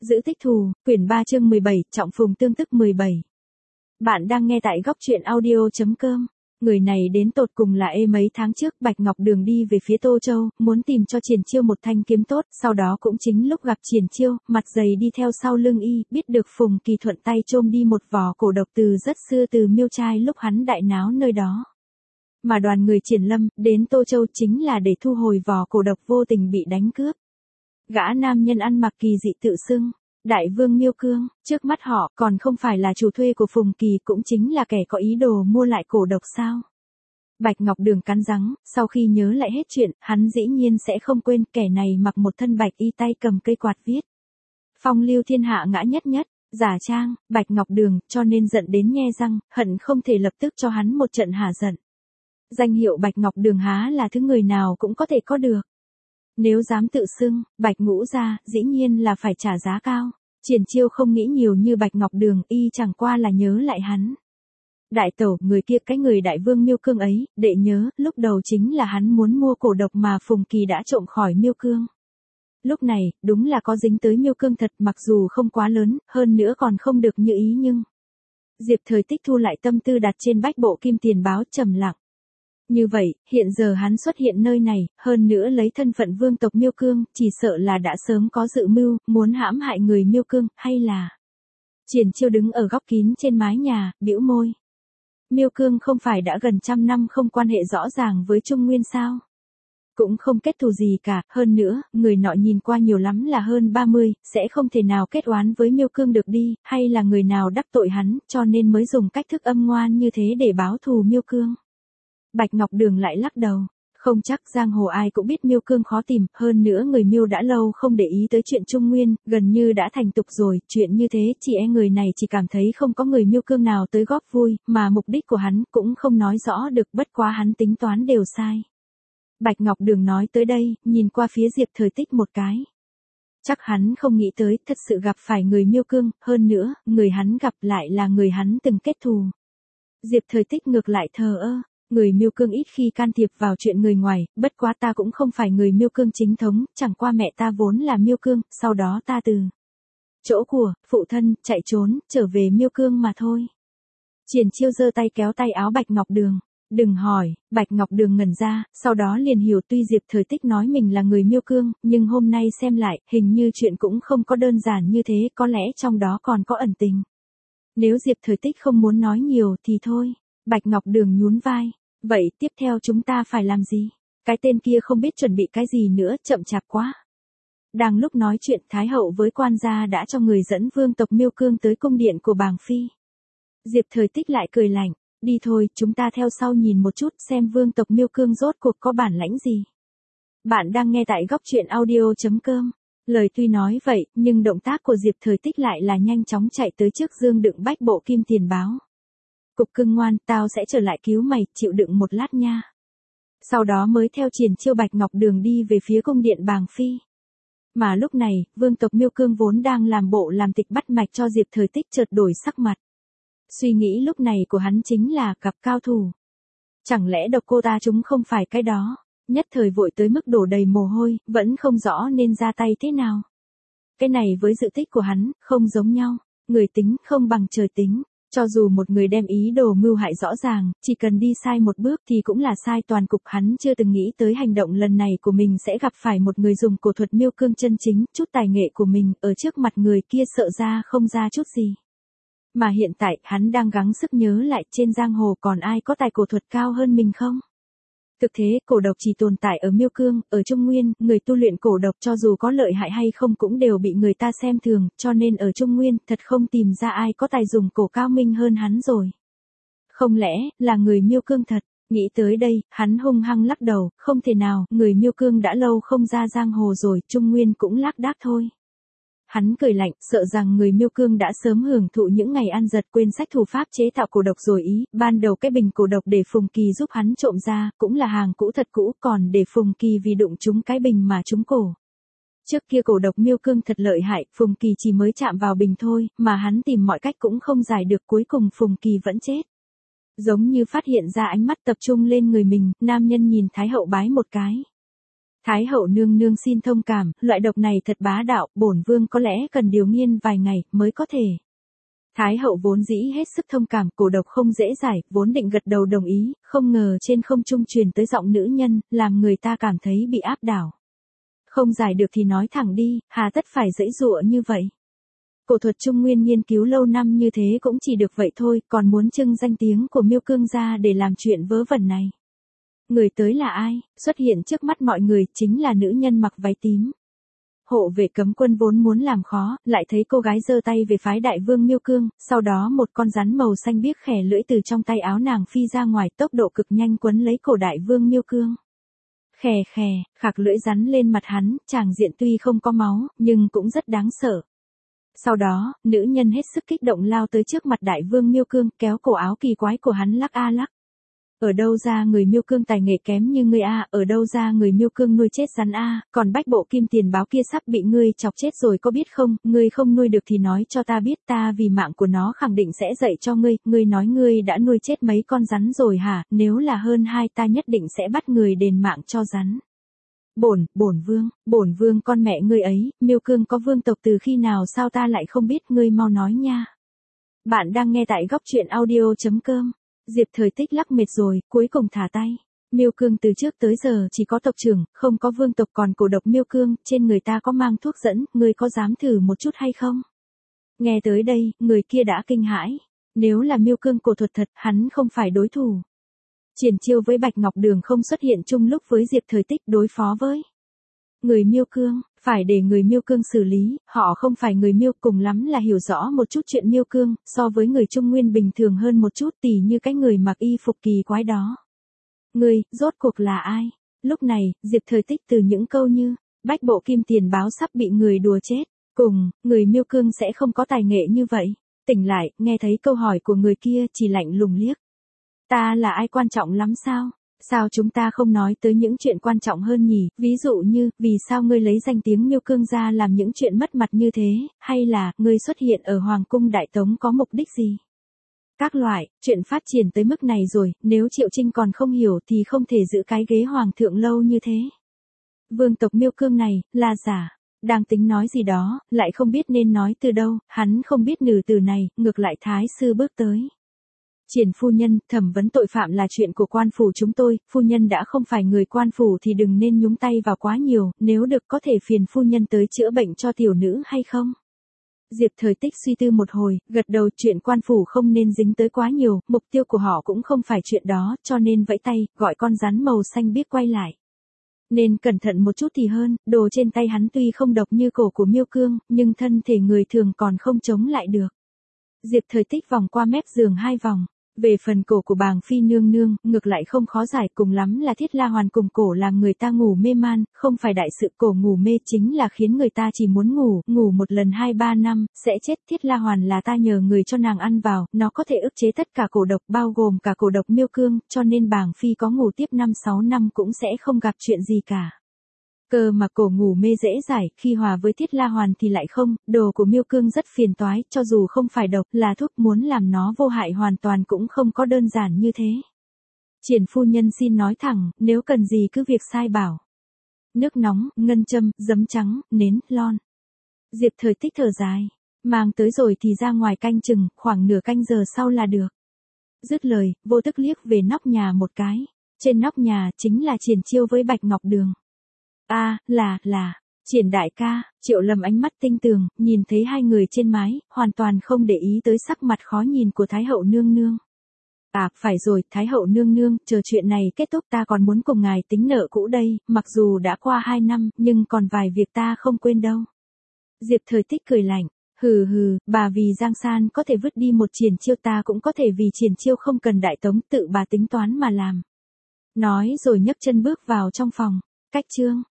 Giữ tích thù, quyển 3 chương 17, trọng phùng tương tức 17. Bạn đang nghe tại góc truyện audio.com. Người này đến tột cùng là mấy tháng trước Bạch Ngọc Đường đi về phía Tô Châu, muốn tìm cho Triển Chiêu một thanh kiếm tốt, sau đó cũng chính lúc gặp Triển Chiêu, mặt dày đi theo sau lưng y, biết được Phùng Kỳ thuận tay chôm đi một vò cổ độc từ rất xưa từ Miêu Trai lúc hắn đại náo nơi đó. Mà đoàn người Triển Lâm đến Tô Châu chính là để thu hồi vò cổ độc vô tình bị đánh cướp. Gã nam nhân ăn mặc kỳ dị tự xưng Đại Vương Miêu Cương, trước mắt họ còn không phải là chủ thuê của Phùng Kỳ, cũng chính là kẻ có ý đồ mua lại cổ độc sao. Bạch Ngọc Đường cắn răng, sau khi nhớ lại hết chuyện, hắn dĩ nhiên sẽ không quên kẻ này mặc một thân bạch y, tay cầm cây quạt viết phong lưu thiên hạ ngã nhất nhất, giả trang Bạch Ngọc Đường, cho nên giận đến nhe răng, hận không thể lập tức cho hắn một trận hả giận. Danh hiệu Bạch Ngọc Đường há là thứ người nào cũng có thể có được. Nếu dám tự xưng Bạch Ngũ gia, dĩ nhiên là phải trả giá cao. Triển Chiêu không nghĩ nhiều như Bạch Ngọc Đường, y chẳng qua là nhớ lại hắn. Đại tẩu, người kia, cái người Đại Vương Miêu Cương ấy, đệ nhớ, lúc đầu chính là hắn muốn mua cổ độc mà Phùng Kỳ đã trộm khỏi Miêu Cương. Lúc này, đúng là có dính tới Miêu Cương thật, mặc dù không quá lớn, hơn nữa còn không được như ý, nhưng Diệp Thời Tích thu lại tâm tư đặt trên bách bộ kim tiền báo, trầm lặng. Như vậy, hiện giờ hắn xuất hiện nơi này, hơn nữa lấy thân phận vương tộc Miêu Cương, chỉ sợ là đã sớm có dự mưu, muốn hãm hại người Miêu Cương, hay là... Triển Chiêu đứng ở góc kín trên mái nhà, bĩu môi. Miêu Cương không phải đã gần 100 năm không quan hệ rõ ràng với Trung Nguyên sao? Cũng không kết thù gì cả, hơn nữa, người nọ nhìn qua nhiều lắm là hơn 30, sẽ không thể nào kết oán với Miêu Cương được đi, hay là người nào đắc tội hắn, cho nên mới dùng cách thức âm ngoan như thế để báo thù Miêu Cương. Bạch Ngọc Đường lại lắc đầu, không chắc, giang hồ ai cũng biết Miêu Cương khó tìm, hơn nữa người Miêu đã lâu không để ý tới chuyện Trung Nguyên, gần như đã thành tục rồi, chuyện như thế chỉ người này chỉ cảm thấy không có người Miêu Cương nào tới góp vui, mà mục đích của hắn cũng không nói rõ được, bất quá hắn tính toán đều sai. Bạch Ngọc Đường nói tới đây, nhìn qua phía Diệp Thời Tích một cái. Chắc hắn không nghĩ tới thật sự gặp phải người Miêu Cương, hơn nữa, người hắn gặp lại là người hắn từng kết thù. Diệp Thời Tích ngược lại thờ ơ. Người Miêu Cương ít khi can thiệp vào chuyện người ngoài, bất quá ta cũng không phải người Miêu Cương chính thống, chẳng qua mẹ ta vốn là Miêu Cương, sau đó ta từ chỗ của phụ thân chạy trốn, trở về Miêu Cương mà thôi. Triển Chiêu giơ tay kéo tay áo Bạch Ngọc Đường. Đừng hỏi, Bạch Ngọc Đường ngẩn ra, sau đó liền hiểu tuy Diệp Thời Tích nói mình là người Miêu Cương, nhưng hôm nay xem lại, hình như chuyện cũng không có đơn giản như thế, có lẽ trong đó còn có ẩn tình. Nếu Diệp Thời Tích không muốn nói nhiều thì thôi. Bạch Ngọc Đường nhún vai. Vậy tiếp theo chúng ta phải làm gì? Cái tên kia không biết chuẩn bị cái gì nữa, chậm chạp quá. Đang lúc nói chuyện, Thái hậu với quan gia đã cho người dẫn vương tộc Miêu Cương tới cung điện của bàng phi. Diệp Thời Tích lại cười lạnh, đi thôi, chúng ta theo sau nhìn một chút xem vương tộc Miêu Cương rốt cuộc có bản lãnh gì. Bạn đang nghe tại góc truyện audio.com. Lời tuy nói vậy, nhưng động tác của Diệp Thời Tích lại là nhanh chóng chạy tới trước dương đựng bách bộ kim tiền báo. Cục cưng ngoan, tao sẽ trở lại cứu mày, chịu đựng một lát nha. Sau đó mới theo Triển Chiêu Bạch Ngọc Đường đi về phía cung điện bàng phi. Mà lúc này, vương tộc Miêu Cương vốn đang làm bộ làm tịch bắt mạch cho Diệp Thời Tích chợt đổi sắc mặt. Suy nghĩ lúc này của hắn chính là gặp cao thủ. Chẳng lẽ độc cô ta chúng không phải cái đó, nhất thời vội tới mức đổ đầy mồ hôi, vẫn không rõ nên ra tay thế nào. Cái này với dự tích của hắn, không giống nhau, người tính không bằng trời tính. Cho dù một người đem ý đồ mưu hại rõ ràng, chỉ cần đi sai một bước thì cũng là sai toàn cục. Hắn chưa từng nghĩ tới hành động lần này của mình sẽ gặp phải một người dùng cổ thuật Miêu Cương chân chính, chút tài nghệ của mình ở trước mặt người kia sợ ra không ra chút gì. Mà hiện tại, hắn đang gắng sức nhớ lại trên giang hồ còn ai có tài cổ thuật cao hơn mình không? Thực thế, cổ độc chỉ tồn tại ở Miêu Cương, ở Trung Nguyên, người tu luyện cổ độc cho dù có lợi hại hay không cũng đều bị người ta xem thường, cho nên ở Trung Nguyên, thật không tìm ra ai có tài dùng cổ cao minh hơn hắn rồi. Không lẽ, là người Miêu Cương thật? Nghĩ tới đây, hắn hung hăng lắc đầu, không thể nào, người Miêu Cương đã lâu không ra giang hồ rồi, Trung Nguyên cũng lác đác thôi. Hắn cười lạnh, sợ rằng người Miêu Cương đã sớm hưởng thụ những ngày ăn giật quên sách thủ pháp chế tạo cổ độc rồi ý, ban đầu cái bình cổ độc để Phùng Kỳ giúp hắn trộm ra, cũng là hàng cũ thật cũ, còn để Phùng Kỳ vì đụng trúng cái bình mà trúng cổ. Trước kia cổ độc Miêu Cương thật lợi hại, Phùng Kỳ chỉ mới chạm vào bình thôi, mà hắn tìm mọi cách cũng không giải được, cuối cùng Phùng Kỳ vẫn chết. Giống như phát hiện ra ánh mắt tập trung lên người mình, nam nhân nhìn Thái hậu bái một cái. Thái hậu nương nương xin thông cảm, loại độc này thật bá đạo, bổn vương có lẽ cần điều nghiên vài ngày mới có thể. Thái hậu vốn dĩ hết sức thông cảm, cổ độc không dễ giải, vốn định gật đầu đồng ý, không ngờ trên không trung truyền tới giọng nữ nhân, làm người ta cảm thấy bị áp đảo. Không giải được thì nói thẳng đi, hà tất phải giãy giụa như vậy. Cổ thuật Trung Nguyên nghiên cứu lâu năm như thế cũng chỉ được vậy thôi, còn muốn trưng danh tiếng của Miêu Cương ra để làm chuyện vớ vẩn này. Người tới là ai? Xuất hiện trước mắt mọi người chính là nữ nhân mặc váy tím. Hộ vệ cấm quân vốn muốn làm khó, lại thấy cô gái giơ tay về phái đại vương Miêu Cương, sau đó một con rắn màu xanh biếc khè lưỡi từ trong tay áo nàng phi ra ngoài, tốc độ cực nhanh quấn lấy cổ đại vương Miêu Cương. Khè khè, khạc lưỡi rắn lên mặt hắn, tràng diện tuy không có máu, nhưng cũng rất đáng sợ. Sau đó, nữ nhân hết sức kích động lao tới trước mặt đại vương Miêu Cương, kéo cổ áo kỳ quái của hắn lắc a lắc. Ở đâu ra người Miêu Cương tài nghệ kém như ngươi a, ở đâu ra người Miêu Cương nuôi chết rắn a, còn bách bộ kim tiền báo kia sắp bị ngươi chọc chết rồi có biết không, ngươi không nuôi được thì nói cho ta biết, ta vì mạng của nó khẳng định sẽ dạy cho ngươi nói ngươi đã nuôi chết mấy con rắn rồi hả, nếu là hơn 2 ta nhất định sẽ bắt người đền mạng cho rắn. Bổn vương con mẹ ngươi ấy, Miêu Cương có vương tộc từ khi nào sao ta lại không biết, ngươi mau nói nha. Bạn đang nghe tại góc truyện audio.com. Diệp Thời Tích lắc mệt rồi, cuối cùng thả tay. Miêu Cương từ trước tới giờ chỉ có tộc trưởng, không có vương tộc, còn cổ độc Miêu Cương, trên người ta có mang thuốc dẫn, ngươi có dám thử một chút hay không? Nghe tới đây, người kia đã kinh hãi. Nếu là Miêu Cương cổ thuật thật, hắn không phải đối thủ. Triển Chiêu với Bạch Ngọc Đường không xuất hiện chung lúc với Diệp Thời Tích đối phó với người Miêu Cương, phải để người Miêu Cương xử lý, họ không phải người Miêu, cùng lắm là hiểu rõ một chút chuyện Miêu Cương, so với người Trung Nguyên bình thường hơn một chút, tỉ như cái người mặc y phục kỳ quái đó. Ngươi, rốt cuộc là ai? Lúc này, Diệp Thời Tích từ những câu như, bách bộ kim tiền báo sắp bị người đùa chết, cùng, người Miêu Cương sẽ không có tài nghệ như vậy. Tỉnh lại, nghe thấy câu hỏi của người kia chỉ lạnh lùng liếc. Ta là ai quan trọng lắm sao? Sao chúng ta không nói tới những chuyện quan trọng hơn nhỉ, ví dụ như, vì sao ngươi lấy danh tiếng Miêu Cương ra làm những chuyện mất mặt như thế, hay là, ngươi xuất hiện ở Hoàng cung Đại Tống có mục đích gì? Các loại, chuyện phát triển tới mức này rồi, nếu Triệu Trinh còn không hiểu thì không thể giữ cái ghế hoàng thượng lâu như thế. Vương tộc Miêu Cương này, là giả. Đang tính nói gì đó, lại không biết nên nói từ đâu, hắn không biết nửa từ này, ngược lại Thái sư bước tới. Triển phu nhân, thẩm vấn tội phạm là chuyện của quan phủ chúng tôi, phu nhân đã không phải người quan phủ thì đừng nên nhúng tay vào quá nhiều, nếu được có thể phiền phu nhân tới chữa bệnh cho tiểu nữ hay không? Diệp Thời Tích suy tư một hồi, gật đầu, chuyện quan phủ không nên dính tới quá nhiều, mục tiêu của họ cũng không phải chuyện đó, cho nên vẫy tay, gọi con rắn màu xanh biếc quay lại. Nên cẩn thận một chút thì hơn, đồ trên tay hắn tuy không độc như cổ của Miêu Cương, nhưng thân thể người thường còn không chống lại được. Diệp Thời Tích vòng qua mép giường 2 vòng. Về phần cổ của bàng phi nương nương, ngược lại không khó giải, cùng lắm là Thiết La Hoàn cùng cổ làm người ta ngủ mê man, không phải đại sự, cổ ngủ mê chính là khiến người ta chỉ muốn ngủ một lần 2-3 năm, sẽ chết. Thiết La Hoàn là ta nhờ người cho nàng ăn vào, nó có thể ức chế tất cả cổ độc bao gồm cả cổ độc Miêu Cương, cho nên bàng phi có ngủ tiếp 5-6 năm cũng sẽ không gặp chuyện gì cả. Cơ mà cổ ngủ mê dễ giải, khi hòa với Thiết La Hoàn thì lại không, đồ của Miêu Cương rất phiền toái, cho dù không phải độc, là thuốc, muốn làm nó vô hại hoàn toàn cũng không có đơn giản như thế. Triển phu nhân xin nói thẳng, nếu cần gì cứ việc sai bảo. Nước nóng, ngân châm, giấm trắng, nến, lon. Diệp Thời Tích thở dài, mang tới rồi thì ra ngoài canh chừng, khoảng nửa canh giờ sau là được. Dứt lời, vô thức liếc về nóc nhà một cái. Trên nóc nhà chính là Triển Chiêu với Bạch Ngọc Đường. Là, Triển đại ca, Triệu Lâm ánh mắt tinh tường, nhìn thấy hai người trên mái, hoàn toàn không để ý tới sắc mặt khó nhìn của Thái hậu nương nương. Phải rồi, Thái hậu nương nương, chờ chuyện này kết thúc ta còn muốn cùng ngài tính nợ cũ đây, mặc dù đã qua 2 năm, nhưng còn vài việc ta không quên đâu. Diệp Thời Tích cười lạnh, hừ, bà vì Giang San có thể vứt đi một Triển Chiêu, ta cũng có thể vì Triển Chiêu không cần Đại Tống, tự bà tính toán mà làm. Nói rồi nhấc chân bước vào trong phòng. Cách chương